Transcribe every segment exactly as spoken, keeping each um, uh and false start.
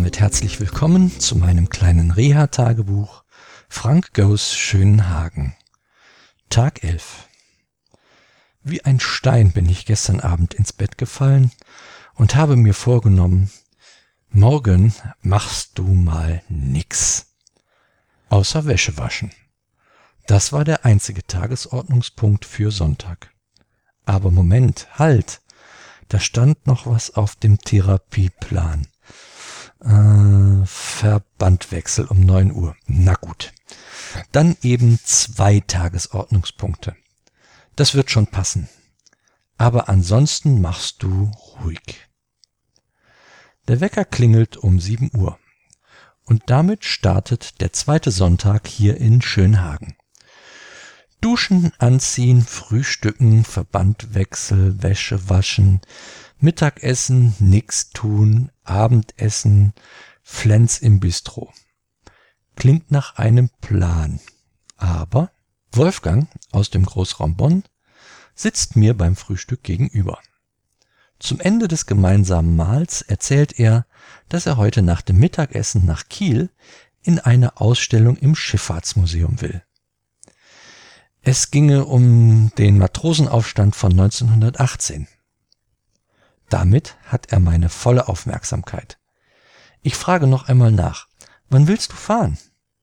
damit herzlich willkommen zu meinem kleinen Reha-Tagebuch Frank Goes Schönhagen. Tag elf. Wie ein Stein bin ich gestern Abend ins Bett gefallen und habe mir vorgenommen, morgen machst du mal nix. Außer Wäsche waschen. Das war der einzige Tagesordnungspunkt für Sonntag. Aber Moment, halt! Da stand noch was auf dem Therapieplan. Äh, Verbandwechsel um neun Uhr. Na gut. Dann eben zwei Tagesordnungspunkte. Das wird schon passen. Aber ansonsten machst du ruhig. Der Wecker klingelt um sieben Uhr. Und damit startet der zweite Sonntag hier in Schönhagen. Duschen, anziehen, frühstücken, Verbandwechsel, Wäsche waschen, Mittagessen, nix tun, Abendessen, Flens im Bistro. Klingt nach einem Plan. Aber Wolfgang aus dem Großraum Bonn sitzt mir beim Frühstück gegenüber. Zum Ende des gemeinsamen Mahls erzählt er, dass er heute nach dem Mittagessen nach Kiel in eine Ausstellung im Schifffahrtsmuseum will. Es ginge um den Matrosenaufstand von neunzehnhundertachtzehn. Damit hat er meine volle Aufmerksamkeit. Ich frage noch einmal nach. Wann willst du fahren?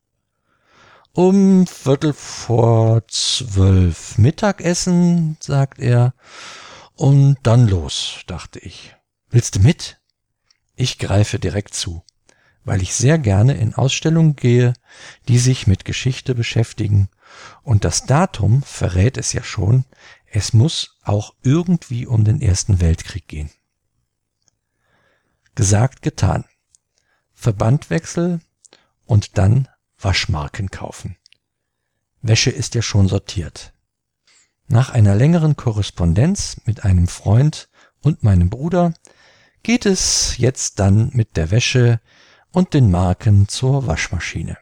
Um Viertel vor zwölf. Mittagessen, sagt er. Und dann los, dachte ich. Willst du mit? Ich greife direkt zu, weil ich sehr gerne in Ausstellungen gehe, die sich mit Geschichte beschäftigen. Und das Datum verrät es ja schon, es muss auch irgendwie um den Ersten Weltkrieg gehen. Gesagt, getan. Verbandwechsel und dann Waschmarken kaufen. Wäsche ist ja schon sortiert. Nach einer längeren Korrespondenz mit einem Freund und meinem Bruder geht es jetzt dann mit der Wäsche und den Marken zur Waschmaschine.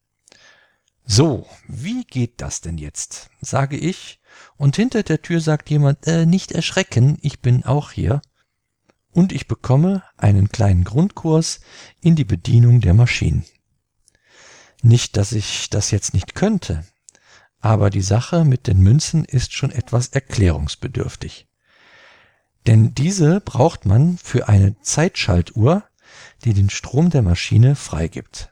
So, wie geht das denn jetzt, sage ich, und hinter der Tür sagt jemand, äh, nicht erschrecken, ich bin auch hier. Und ich bekomme einen kleinen Grundkurs in die Bedienung der Maschinen. Nicht, dass ich das jetzt nicht könnte, aber die Sache mit den Münzen ist schon etwas erklärungsbedürftig. Denn diese braucht man für eine Zeitschaltuhr, die den Strom der Maschine freigibt.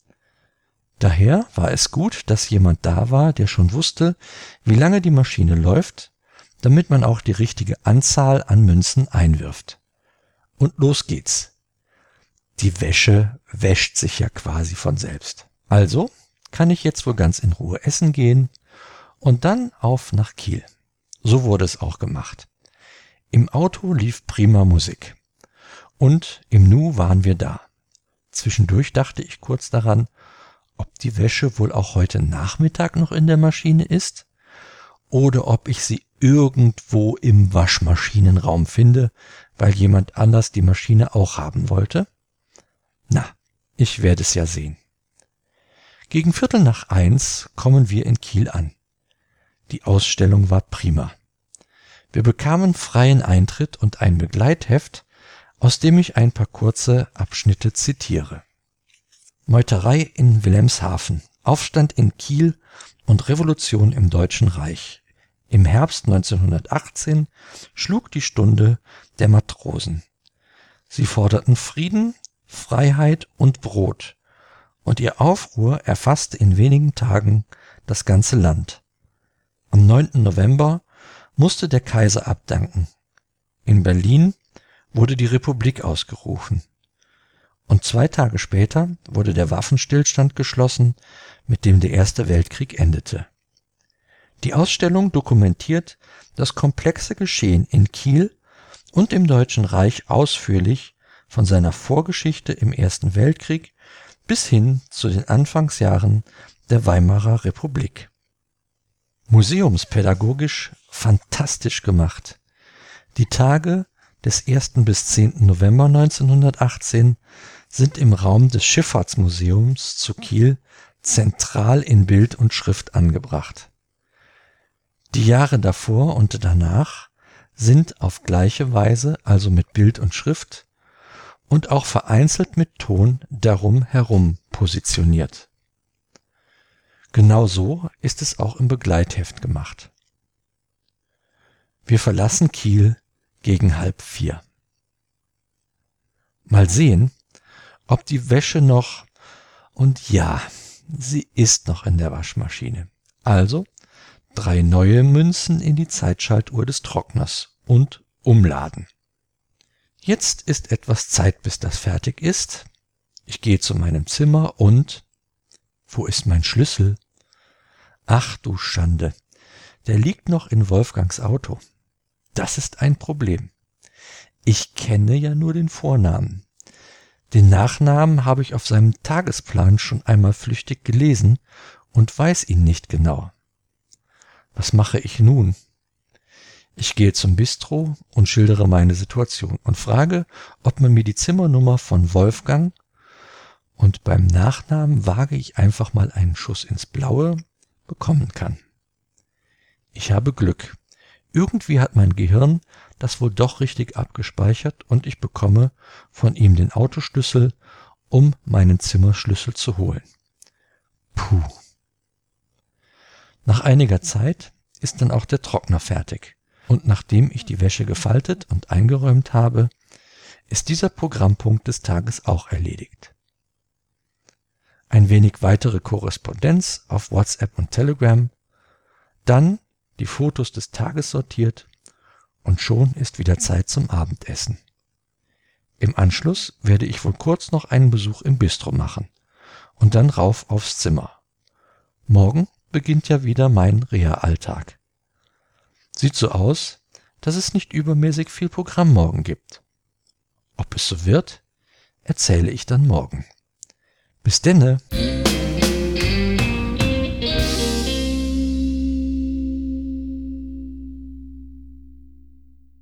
Daher war es gut, dass jemand da war, der schon wusste, wie lange die Maschine läuft, damit man auch die richtige Anzahl an Münzen einwirft. Und los geht's. Die Wäsche wäscht sich ja quasi von selbst. Also kann ich jetzt wohl ganz in Ruhe essen gehen und dann auf nach Kiel. So wurde es auch gemacht. Im Auto lief prima Musik. Und im Nu waren wir da. Zwischendurch dachte ich kurz daran, ob die Wäsche wohl auch heute Nachmittag noch in der Maschine ist oder ob ich sie irgendwo im Waschmaschinenraum finde, weil jemand anders die Maschine auch haben wollte. Na, ich werde es ja sehen. Gegen Viertel nach eins kommen wir in Kiel an. Die Ausstellung war prima. Wir bekamen freien Eintritt und ein Begleitheft, aus dem ich ein paar kurze Abschnitte zitiere. Meuterei in Wilhelmshaven, Aufstand in Kiel und Revolution im Deutschen Reich. Im Herbst neunzehnhundertachtzehn schlug die Stunde der Matrosen. Sie forderten Frieden, Freiheit und Brot, und ihr Aufruhr erfasste in wenigen Tagen das ganze Land. Am neunten November musste der Kaiser abdanken. In Berlin wurde die Republik ausgerufen. Und zwei Tage später wurde der Waffenstillstand geschlossen, mit dem der Erste Weltkrieg endete. Die Ausstellung dokumentiert das komplexe Geschehen in Kiel und im Deutschen Reich ausführlich von seiner Vorgeschichte im Ersten Weltkrieg bis hin zu den Anfangsjahren der Weimarer Republik. Museumspädagogisch fantastisch gemacht. Die Tage des ersten bis zehnten November neunzehnhundertachtzehn sind im Raum des Schifffahrtsmuseums zu Kiel zentral in Bild und Schrift angebracht. Die Jahre davor und danach sind auf gleiche Weise, also mit Bild und Schrift, und auch vereinzelt mit Ton darum herum positioniert. Genau so ist es auch im Begleitheft gemacht. Wir verlassen Kiel gegen halb vier. Mal sehen, ob die Wäsche noch, und ja, sie ist noch in der Waschmaschine. Also drei neue Münzen in die Zeitschaltuhr des Trockners und umladen. Jetzt ist etwas Zeit, bis das fertig ist. Ich gehe zu meinem Zimmer und... Wo ist mein Schlüssel? Ach du Schande, der liegt noch in Wolfgangs Auto. Das ist ein Problem. Ich kenne ja nur den Vornamen. Den Nachnamen habe ich auf seinem Tagesplan schon einmal flüchtig gelesen und weiß ihn nicht genau. Was mache ich nun? Ich gehe zum Bistro und schildere meine Situation und frage, ob man mir die Zimmernummer von Wolfgang, und beim Nachnamen wage ich einfach mal einen Schuss ins Blaue, bekommen kann. Ich habe Glück. Irgendwie hat mein Gehirn das wohl doch richtig abgespeichert und ich bekomme von ihm den Autoschlüssel, um meinen Zimmerschlüssel zu holen. Puh. Nach einiger Zeit ist dann auch der Trockner fertig und nachdem ich die Wäsche gefaltet und eingeräumt habe, ist dieser Programmpunkt des Tages auch erledigt. Ein wenig weitere Korrespondenz auf WhatsApp und Telegram, dann die Fotos des Tages sortiert und schon ist wieder Zeit zum Abendessen. Im Anschluss werde ich wohl kurz noch einen Besuch im Bistro machen und dann rauf aufs Zimmer. Morgen beginnt ja wieder mein Reha-Alltag. Sieht so aus, dass es nicht übermäßig viel Programm morgen gibt. Ob es so wird, erzähle ich dann morgen. Bis denne!